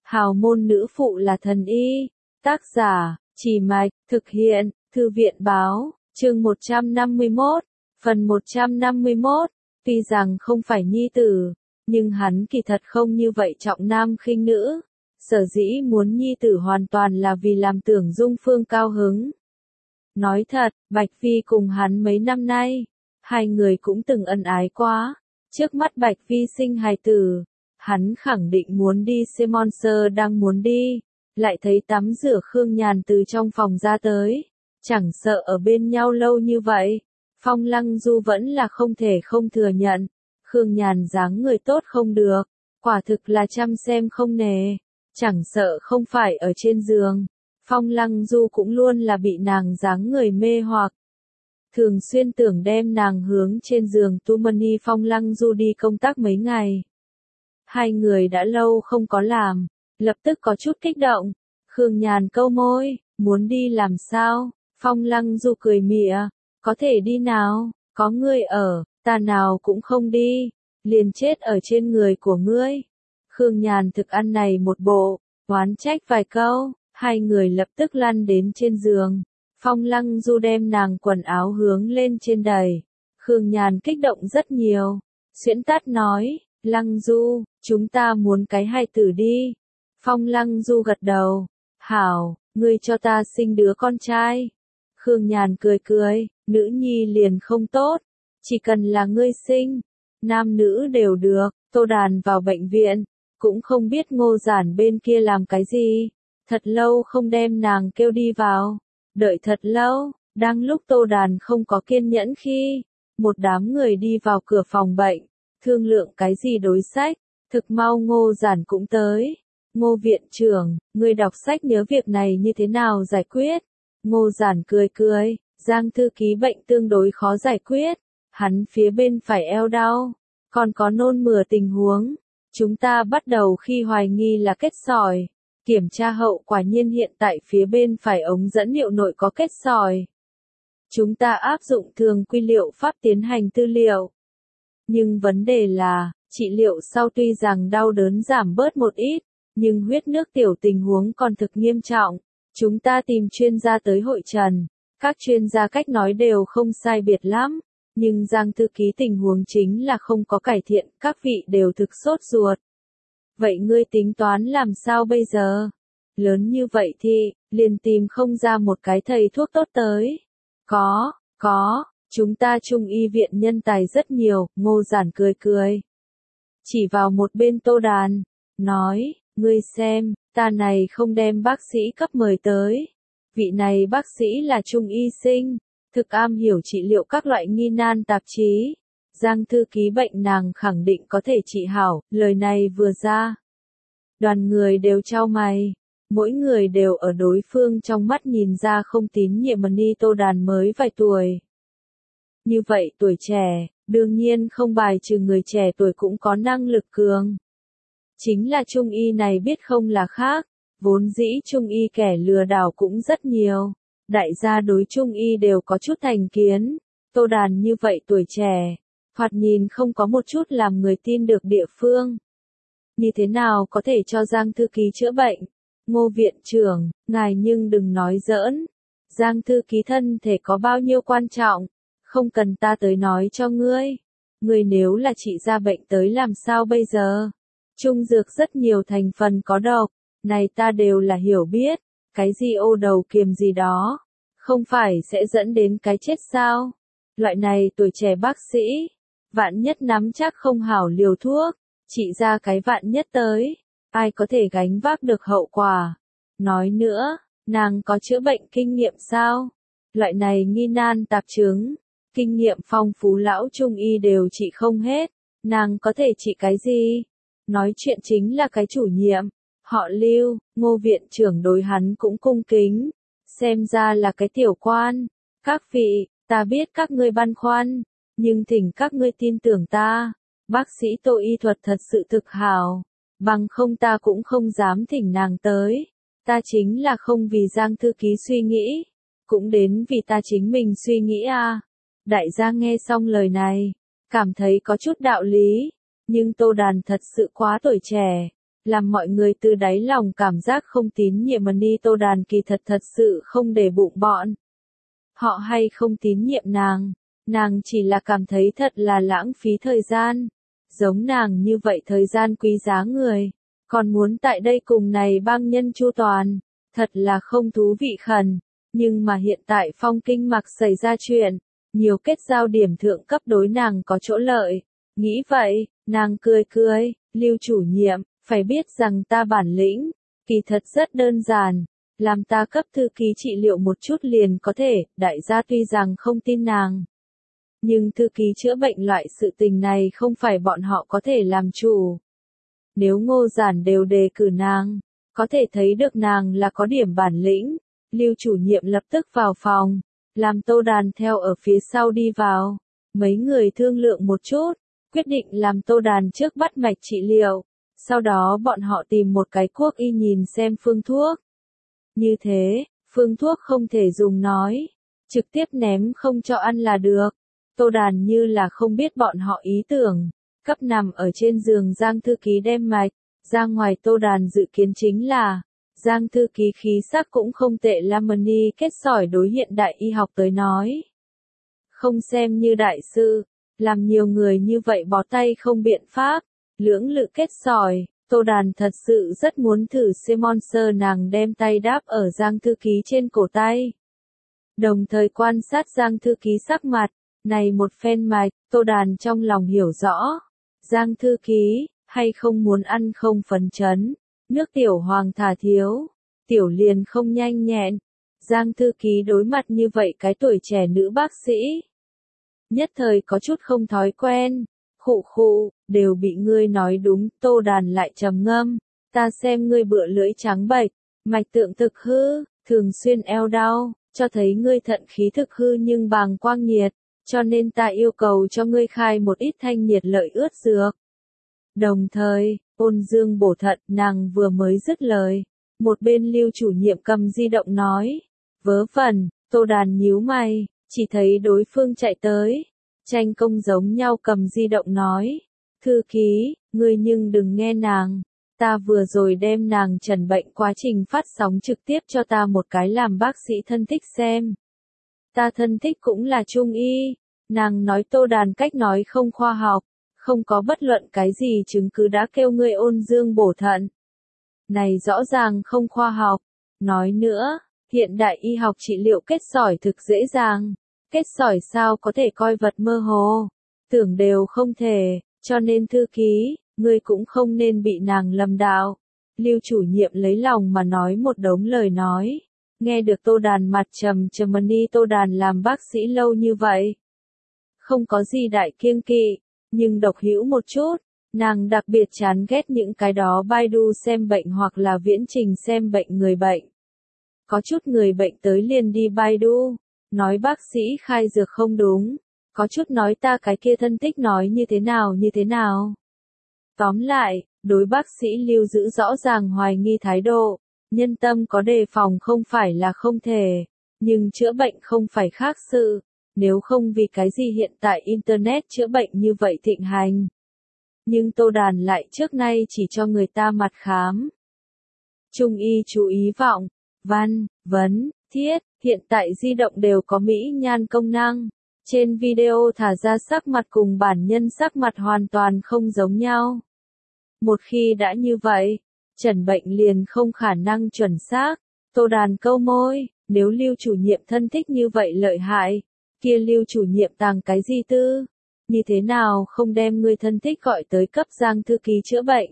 Hào môn nữ phụ là thần y. Tác giả, Chỉ Mạch, thực hiện, Thư viện Báo, chương 151, phần 151. Tuy rằng không phải nhi tử, nhưng hắn kỳ thật không như vậy trọng nam khinh nữ. Sở dĩ muốn nhi tử hoàn toàn là vì làm Tưởng Dung Phương cao hứng. Nói thật, Bạch Phi cùng hắn mấy năm nay, hai người cũng từng ân ái quá. Trước mắt Bạch Phi sinh hài tử, hắn khẳng định muốn đi Monster đang muốn đi, lại thấy tắm rửa Khương Nhàn từ trong phòng ra tới, chẳng sợ ở bên nhau lâu như vậy. Phong Lăng Du vẫn là không thể không thừa nhận, Khương Nhàn dáng người tốt không được, quả thực là chăm xem không nề, chẳng sợ không phải ở trên giường. Phong Lăng Du cũng luôn là bị nàng dáng người mê hoặc. Thường xuyên tưởng đem nàng hướng trên giường tu money. Phong Lăng Du đi công tác mấy ngày. Hai người đã lâu không có làm, lập tức có chút kích động. Khương Nhàn câu môi, muốn đi làm sao? Phong Lăng Du cười mỉa, có thể đi nào, có ngươi ở, ta nào cũng không đi, liền chết ở trên người của ngươi. Khương Nhàn thực ăn này một bộ, oán trách vài câu. Hai người lập tức lăn đến trên giường. Phong Lăng Du đem nàng quần áo hướng lên trên đẩy. Khương Nhàn kích động rất nhiều. Xuyễn tát nói, Lăng Du, chúng ta muốn cái hài tử đi. Phong Lăng Du gật đầu. Hảo, ngươi cho ta sinh đứa con trai. Khương Nhàn cười cười, nữ nhi liền không tốt. Chỉ cần là ngươi sinh, nam nữ đều được. Tô Đàn vào bệnh viện, cũng không biết Ngô Giản bên kia làm cái gì. Thật lâu không đem nàng kêu đi vào, đợi thật lâu, đang lúc Tô Đàn không có kiên nhẫn khi, một đám người đi vào cửa phòng bệnh, thương lượng cái gì đối sách, thực mau Ngô Giản cũng tới. Ngô viện trưởng, người đọc sách nhớ việc này như thế nào giải quyết? Ngô Giản cười cười, Giang thư ký bệnh tương đối khó giải quyết, hắn phía bên phải eo đau, còn có nôn mửa tình huống, chúng ta bắt đầu khi hoài nghi là kết sỏi. Kiểm tra hậu quả nhiên hiện tại phía bên phải ống dẫn liệu nội có kết sỏi. Chúng ta áp dụng thường quy liệu pháp tiến hành tư liệu. Nhưng vấn đề là, trị liệu sau tuy rằng đau đớn giảm bớt một ít, nhưng huyết nước tiểu tình huống còn thực nghiêm trọng. Chúng ta tìm chuyên gia tới hội trần. Các chuyên gia cách nói đều không sai biệt lắm. Nhưng Giang thư ký tình huống chính là không có cải thiện, các vị đều thực sốt ruột. Vậy ngươi tính toán làm sao bây giờ? Lớn như vậy thì, liền tìm không ra một cái thầy thuốc tốt tới. Có, chúng ta Trung y viện nhân tài rất nhiều. Ngô Giản cười cười. Chỉ vào một bên Tô Đàn, nói, ngươi xem, ta này không đem bác sĩ cấp mời tới. Vị này bác sĩ là Trung y sinh, thực am hiểu trị liệu các loại nghi nan tạp chí. Giang thư ký bệnh nàng khẳng định có thể trị hảo, lời này vừa ra. Đoàn người đều chau mày, mỗi người đều ở đối phương trong mắt nhìn ra không tín nhiệm. Money. Tô Đàn mới vài tuổi. Như vậy tuổi trẻ, đương nhiên không bài trừ người trẻ tuổi cũng có năng lực cường. Chính là Trung y này biết không là khác, vốn dĩ Trung y kẻ lừa đảo cũng rất nhiều. Đại gia đối Trung y đều có chút thành kiến. Tô Đàn như vậy tuổi trẻ, thoạt nhìn không có một chút làm người tin được địa phương. Như thế nào có thể cho Giang thư ký chữa bệnh? Ngô viện trưởng, ngài nhưng đừng nói giỡn. Giang thư ký thân thể có bao nhiêu quan trọng, không cần ta tới nói cho ngươi. Ngươi nếu là trị ra bệnh tới làm sao bây giờ? Trung dược rất nhiều thành phần có độc, này ta đều là hiểu biết. Cái gì ô đầu kiềm gì đó, không phải sẽ dẫn đến cái chết sao? Loại này tuổi trẻ bác sĩ, vạn nhất nắm chắc không hảo liều thuốc, trị ra cái vạn nhất tới, ai có thể gánh vác được hậu quả? Nói nữa, nàng có chữa bệnh kinh nghiệm sao? Loại này nghi nan tạp chứng, kinh nghiệm phong phú lão Trung y đều trị không hết, nàng có thể trị cái gì? Nói chuyện chính là cái chủ nhiệm, họ Lưu. Ngô viện trưởng đối hắn cũng cung kính, xem ra là cái tiểu quan. Các vị, ta biết các ngươi băn khoăn, nhưng thỉnh các ngươi tin tưởng ta, bác sĩ Tô y thuật thật sự thực hảo, bằng không ta cũng không dám thỉnh nàng tới. Ta chính là không vì Giang thư ký suy nghĩ, cũng đến vì ta chính mình suy nghĩ à. Đại gia nghe xong lời này, cảm thấy có chút đạo lý, nhưng Tô Đàn thật sự quá tuổi trẻ, làm mọi người từ đáy lòng cảm giác không tín nhiệm Ni Tô Đàn kỳ thật sự không để bụng bọn. Họ hay không tín nhiệm nàng chỉ là cảm thấy thật là lãng phí thời gian. Giống nàng như vậy thời gian quý giá người, còn muốn tại đây cùng này bang nhân chu toàn, thật là không thú vị khẩn. Nhưng mà hiện tại Phong Kinh Mặc xảy ra chuyện, nhiều kết giao điểm thượng cấp đối nàng có chỗ lợi. Nghĩ vậy, nàng cười, Lưu chủ nhiệm, phải biết rằng ta bản lĩnh, kỳ thật rất đơn giản, làm ta cấp thư ký trị liệu một chút liền có thể, đại gia tuy rằng không tin nàng. Nhưng thư ký chữa bệnh loại sự tình này không phải bọn họ có thể làm chủ. Nếu Ngô Giản đều đề cử nàng, có thể thấy được nàng là có điểm bản lĩnh. Lưu chủ nhiệm lập tức vào phòng, làm Tô Đàn theo ở phía sau đi vào. Mấy người thương lượng một chút, quyết định làm Tô Đàn trước bắt mạch trị liệu. Sau đó bọn họ tìm một cái quốc y nhìn xem phương thuốc. Như thế, phương thuốc không thể dùng nói, trực tiếp ném không cho ăn là được. Tô Đàn như là không biết bọn họ ý tưởng, cấp nằm ở trên giường Giang thư ký đem mạch, ra ngoài. Tô Đàn dự kiến chính là, Giang thư ký khí sắc cũng không tệ, Lamani kết sỏi đối hiện đại y học tới nói. Không xem như đại sư, làm nhiều người như vậy bó tay không biện pháp, lưỡng lự kết sỏi. Tô Đàn thật sự rất muốn thử Simon Sơ, nàng đem tay đáp ở Giang thư ký trên cổ tay. Đồng thời quan sát Giang thư ký sắc mặt, này một phen mạch, Tô Đàn trong lòng hiểu rõ. Giang thư ký, hay không muốn ăn không phấn chấn, nước tiểu hoàng thả thiếu, tiểu liền không nhanh nhẹn. Giang thư ký đối mặt như vậy cái tuổi trẻ nữ bác sĩ. Nhất thời có chút không thói quen. Khụ, đều bị ngươi nói đúng. Tô Đàn lại trầm ngâm, ta xem ngươi bựa lưỡi trắng bệch, mạch tượng thực hư, thường xuyên eo đau, cho thấy ngươi thận khí thực hư nhưng bàng quang nhiệt, cho nên ta yêu cầu cho ngươi khai một ít thanh nhiệt lợi ướt dược. Đồng thời, ôn dương bổ thận. Nàng vừa mới dứt lời, một bên Lưu chủ nhiệm cầm di động nói, vớ vẩn. Tô Đàn nhíu mày, chỉ thấy đối phương chạy tới. Tranh công giống nhau cầm di động nói, thư ký, ngươi nhưng đừng nghe nàng, ta vừa rồi đem nàng trần bệnh quá trình phát sóng trực tiếp cho ta một cái làm bác sĩ thân thích xem. Ta thân thích cũng là trung y, nàng nói Tô Đàn cách nói không khoa học, không có bất luận cái gì chứng cứ đã kêu ngươi ôn dương bổ thận. Này rõ ràng không khoa học, nói nữa, hiện đại y học trị liệu kết sỏi thực dễ dàng. Kết sỏi sao có thể coi vật mơ hồ, tưởng đều không thể, cho nên thư ký, ngươi cũng không nên bị nàng lầm đạo. Lưu chủ nhiệm lấy lòng mà nói một đống lời nói, nghe được Tô Đàn mặt trầm Ni Tô Đàn làm bác sĩ lâu như vậy. Không có gì đại kiêng kỵ, nhưng độc hữu một chút, nàng đặc biệt chán ghét những cái đó Baidu xem bệnh hoặc là viễn trình xem bệnh người bệnh. Có chút người bệnh tới liền đi Baidu. Nói bác sĩ khai dược không đúng, có chút nói ta cái kia thân tích nói như thế nào. Tóm lại, đối bác sĩ Lưu giữ rõ ràng hoài nghi thái độ, nhân tâm có đề phòng không phải là không thể, nhưng chữa bệnh không phải khác sự, nếu không vì cái gì hiện tại Internet chữa bệnh như vậy thịnh hành. Nhưng Tô Đàn lại trước nay chỉ cho người ta mặt khám. Trung y chú ý vọng, văn, vấn, thiết. Hiện tại di động đều có mỹ nhan công năng. Trên video thả ra sắc mặt cùng bản nhân sắc mặt hoàn toàn không giống nhau. Một khi đã như vậy, chẩn bệnh liền không khả năng chuẩn xác. Tô Đàn câu môi, nếu Lưu chủ nhiệm thân thích như vậy lợi hại, kia Lưu chủ nhiệm tàng cái gì tư? Như thế nào không đem ngươi thân thích gọi tới cấp Giang thư ký chữa bệnh?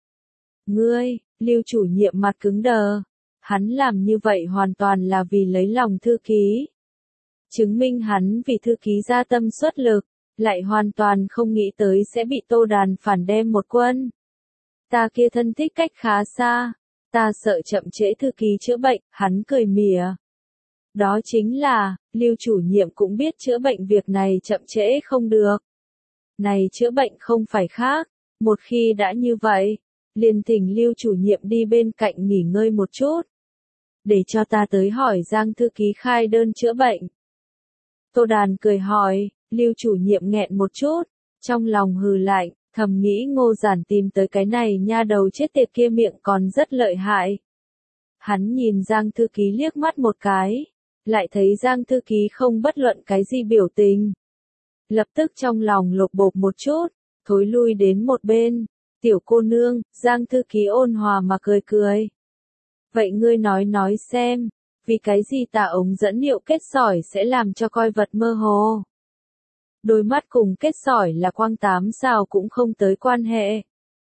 Ngươi, Lưu chủ nhiệm mặt cứng đờ. Hắn làm như vậy hoàn toàn là vì lấy lòng thư ký. Chứng minh hắn vì thư ký ra tâm xuất lực, lại hoàn toàn không nghĩ tới sẽ bị Tô Đàn phản đem một quân. Ta kia thân thích cách khá xa, ta sợ chậm trễ thư ký chữa bệnh, hắn cười mỉa. Đó chính là, Lưu chủ nhiệm cũng biết chữa bệnh việc này chậm trễ không được. Này chữa bệnh không phải khác, một khi đã như vậy, liền thỉnh Lưu chủ nhiệm đi bên cạnh nghỉ ngơi một chút. Để cho ta tới hỏi Giang thư ký khai đơn chữa bệnh. Tô Đàn cười hỏi, Lưu chủ nhiệm nghẹn một chút, trong lòng hừ lạnh, Thầm nghĩ Ngô Giản tìm tới cái này nha đầu chết tiệt kia miệng còn rất lợi hại. Hắn nhìn Giang Thư Ký liếc mắt một cái, lại thấy Giang Thư Ký không bất luận cái gì biểu tình. Lập tức trong lòng lột bột một chút, thối lui đến một bên. Tiểu cô nương, Giang Thư Ký ôn hòa mà cười cười. Vậy ngươi nói xem, vì cái gì tà ống dẫn liệu kết sỏi sẽ làm cho coi vật mơ hồ? Đôi mắt cùng kết sỏi là quang tám sao cũng không tới quan hệ.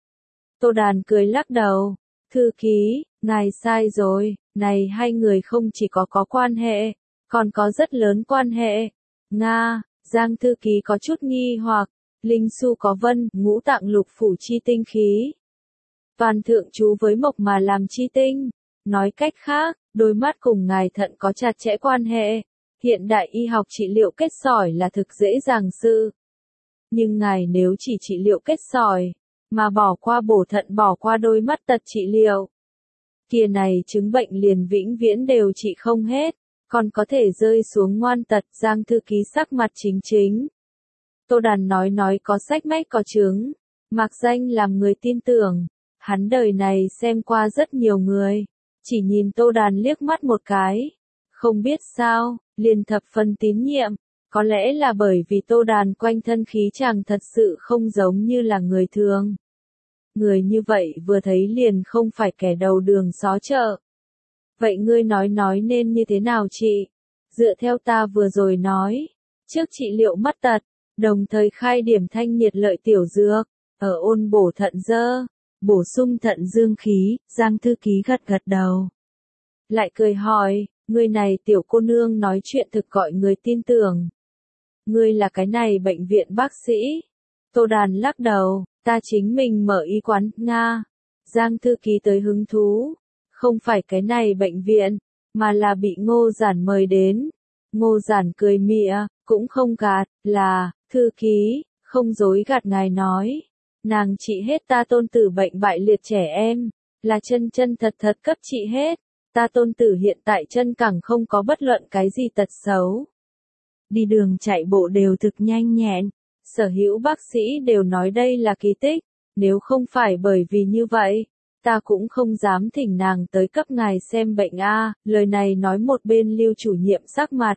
Tô Đàn cười lắc đầu. Thư ký, ngài sai rồi, này hai người không chỉ có quan hệ, còn có rất lớn quan hệ. Nga, Giang Thư Ký có chút nghi hoặc, linh su có vân, ngũ tạng lục phủ chi tinh khí. Toàn thượng chú với mộc mà làm chi tinh. Nói cách khác, đôi mắt cùng ngài thận có chặt chẽ quan hệ. Hiện đại y học trị liệu kết sỏi là thực dễ dàng sự. Nhưng ngài nếu chỉ trị liệu kết sỏi, mà bỏ qua bổ thận bỏ qua đôi mắt tật trị liệu, kia này chứng bệnh liền vĩnh viễn đều trị không hết, còn có thể rơi xuống ngoan tật. Giang Thư Ký sắc mặt chính chính. Tô Đàn nói có sách mách có chứng, mặc danh làm người tin tưởng. Hắn đời này xem qua rất nhiều người, chỉ nhìn Tô Đàn liếc mắt một cái. Không biết sao, liền thập phần tín nhiệm, có lẽ là bởi vì Tô Đàn quanh thân khí chàng thật sự không giống như là người thường. Người như vậy vừa thấy liền không phải kẻ đầu đường xó chợ. Vậy ngươi nói nên như thế nào chị? Dựa theo ta vừa rồi nói, trước trị liệu mắt tật, đồng thời khai điểm thanh nhiệt lợi tiểu dược, ở ôn bổ thận dơ, bổ sung thận dương khí. Giang Thư Ký gật đầu. Lại cười hỏi, người này tiểu cô nương nói chuyện thực gọi người tin tưởng. Ngươi là cái này bệnh viện bác sĩ. Tô Đàn lắc đầu, ta chính mình mở y quán. Nga. Giang Thư Ký tới hứng thú. Không phải cái này bệnh viện, mà là bị Ngô Giản mời đến. Ngô Giản cười mỉa, cũng không gạt, là, Thư Ký, không dối gạt ngài nói. Nàng trị hết ta tôn tử bệnh bại liệt trẻ em, là chân thật cấp trị hết. Ta tôn tử hiện tại chân cẳng không có bất luận cái gì tật xấu. Đi đường chạy bộ đều thực nhanh nhẹn, sở hữu bác sĩ đều nói đây là kỳ tích, nếu không phải bởi vì như vậy, ta cũng không dám thỉnh nàng tới cấp ngài xem bệnh a. Lời này nói một bên Lưu chủ nhiệm sắc mặt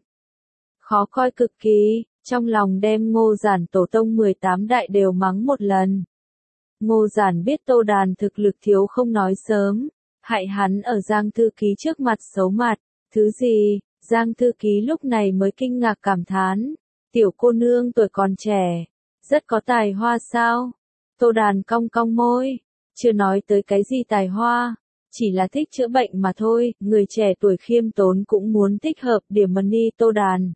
khó coi cực kỳ, trong lòng đem Ngô Giản tổ tông 18 đại đều mắng một lần. Ngô Giản biết Tô Đàn thực lực thiếu không nói sớm, hại hắn ở Giang Thư Ký trước mặt xấu mặt. Thứ gì? Giang Thư Ký lúc này mới kinh ngạc cảm thán. Tiểu cô nương tuổi còn trẻ, rất có tài hoa sao? Tô Đàn cong cong môi, chưa nói tới cái gì tài hoa, chỉ là thích chữa bệnh mà thôi. Người trẻ tuổi khiêm tốn cũng muốn thích hợp điểm money. Tô Đàn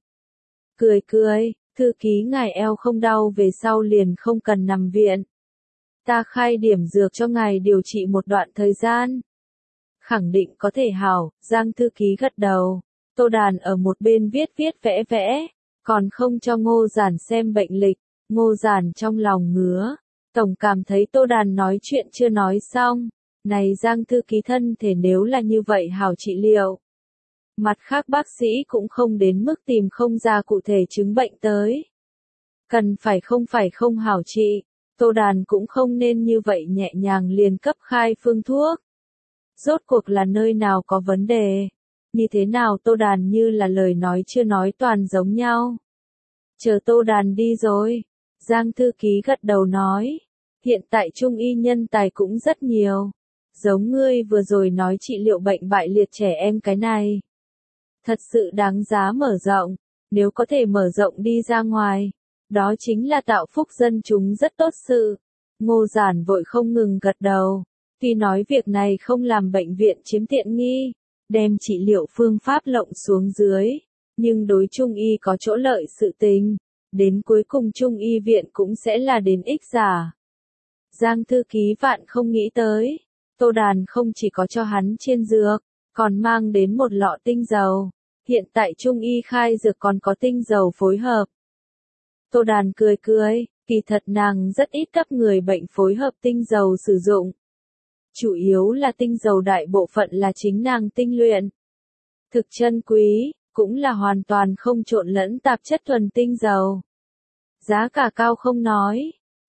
cười, Thư Ký ngài eo không đau về sau liền không cần nằm viện. Ta khai điểm dược cho ngài điều trị một đoạn thời gian. Khẳng định có thể hảo. Giang Thư Ký gật đầu. Tô Đàn ở một bên viết vẽ, còn không cho Ngô Giản xem bệnh lịch. Ngô Giản trong lòng ngứa, tổng cảm thấy Tô Đàn nói chuyện chưa nói xong. Này Giang Thư Ký thân thể nếu là như vậy hảo trị liệu. Mặt khác bác sĩ cũng không đến mức tìm không ra cụ thể chứng bệnh tới. Cần phải không hảo trị. Tô Đàn cũng không nên như vậy nhẹ nhàng liền cấp khai phương thuốc. Rốt cuộc là nơi nào có vấn đề? Như thế nào? Tô Đàn như là lời nói chưa nói toàn giống nhau. Chờ Tô Đàn đi rồi. Giang Thư Ký gật đầu nói. Hiện tại trung y nhân tài cũng rất nhiều. Giống ngươi vừa rồi nói trị liệu bệnh bại liệt trẻ em cái này. Thật sự đáng giá mở rộng. Nếu có thể mở rộng đi ra ngoài, đó chính là tạo phúc dân chúng rất tốt sự. Ngô Giản vội không ngừng gật đầu. Tuy nói việc này không làm bệnh viện chiếm tiện nghi, đem trị liệu phương pháp lộng xuống dưới, nhưng đối Trung y có chỗ lợi sự tình, đến cuối cùng Trung y viện cũng sẽ là đến ích giả. Giang Thư Ký vạn không nghĩ tới, Tô Đàn không chỉ có cho hắn chiên dược, còn mang đến một lọ tinh dầu. Hiện tại Trung y khai dược còn có tinh dầu phối hợp. Tô Đàn cười, kỳ thật nàng rất ít cấp người bệnh phối hợp tinh dầu sử dụng. Chủ yếu là tinh dầu đại bộ phận là chính nàng tinh luyện. Thực chân quý, cũng là hoàn toàn không trộn lẫn tạp chất thuần tinh dầu. Giá cả cao không nói,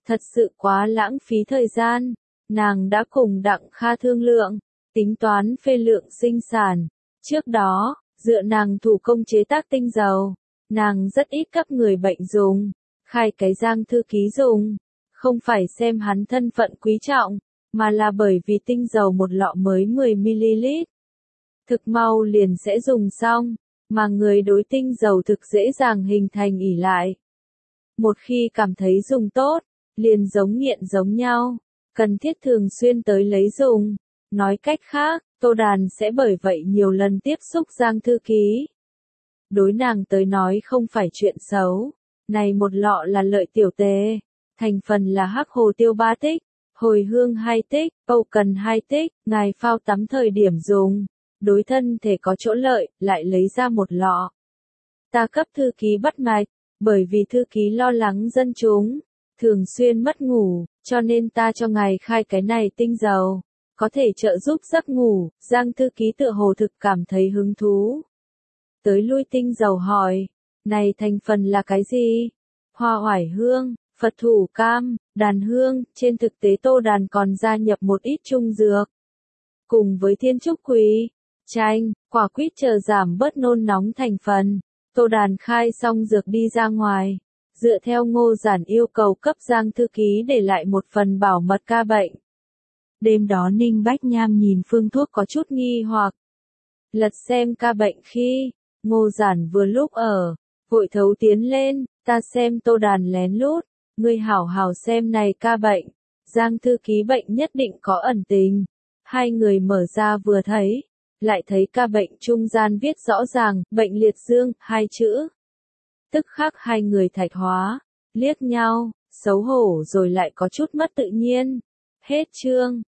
Thật sự quá lãng phí thời gian. Nàng đã cùng Đặng Kha thương lượng, tính toán phê lượng sinh sản. Trước đó, dựa nàng thủ công chế tác tinh dầu, nàng rất ít cấp người bệnh dùng, khai cái Giang thư ký dùng. Không phải xem hắn thân phận quý trọng, mà là bởi vì tinh dầu một lọ mới 10ml. Thực mau liền sẽ dùng xong, mà người đối tinh dầu thực dễ dàng hình thành ỷ lại. Một khi cảm thấy dùng tốt, liền giống nghiện giống nhau, cần thiết thường xuyên tới lấy dùng. Nói cách khác, Tô Đàn sẽ bởi vậy nhiều lần tiếp xúc Giang thư ký. Đối nàng tới nói không phải chuyện xấu, này một lọ là lợi tiểu tề, thành phần là hắc hồ tiêu 3 tích, hồi hương 2 tích, âu cần 2 tích, ngài phao tắm thời điểm dùng, đối thân thể có chỗ lợi, lại lấy ra một lọ. Ta cấp thư ký bắt mạch, bởi vì thư ký lo lắng dân chúng, thường xuyên mất ngủ, cho nên ta cho ngài khai cái này tinh dầu, có thể trợ giúp giấc ngủ. Giang thư ký tựa hồ thực cảm thấy hứng thú. Tới lui tinh dầu hỏi, này thành phần là cái gì? Hoa oải hương, Phật thủ cam, đàn hương, trên thực tế Tô Đàn còn gia nhập một ít trung dược. Cùng với thiên trúc quý, chanh, quả quýt chờ giảm bớt nôn nóng thành phần. Tô Đàn khai xong dược đi ra ngoài, dựa theo Ngô Giản yêu cầu cấp Giang thư ký để lại một phần bảo mật ca bệnh. Đêm đó Ninh Bách Nham nhìn phương thuốc có chút nghi hoặc. Lật xem ca bệnh khi, Ngô Giản vừa lúc ở, vội thấu tiến lên, ta xem Tô Đàn lén lút, ngươi hảo hảo xem này ca bệnh, Giang thư ký bệnh nhất định có ẩn tình. Hai người mở ra vừa thấy, lại thấy ca bệnh trung gian viết rõ ràng, bệnh liệt dương, 2 chữ. Tức khắc hai người thạch hóa, liếc nhau, xấu hổ rồi lại có chút mất tự nhiên. Hết chương.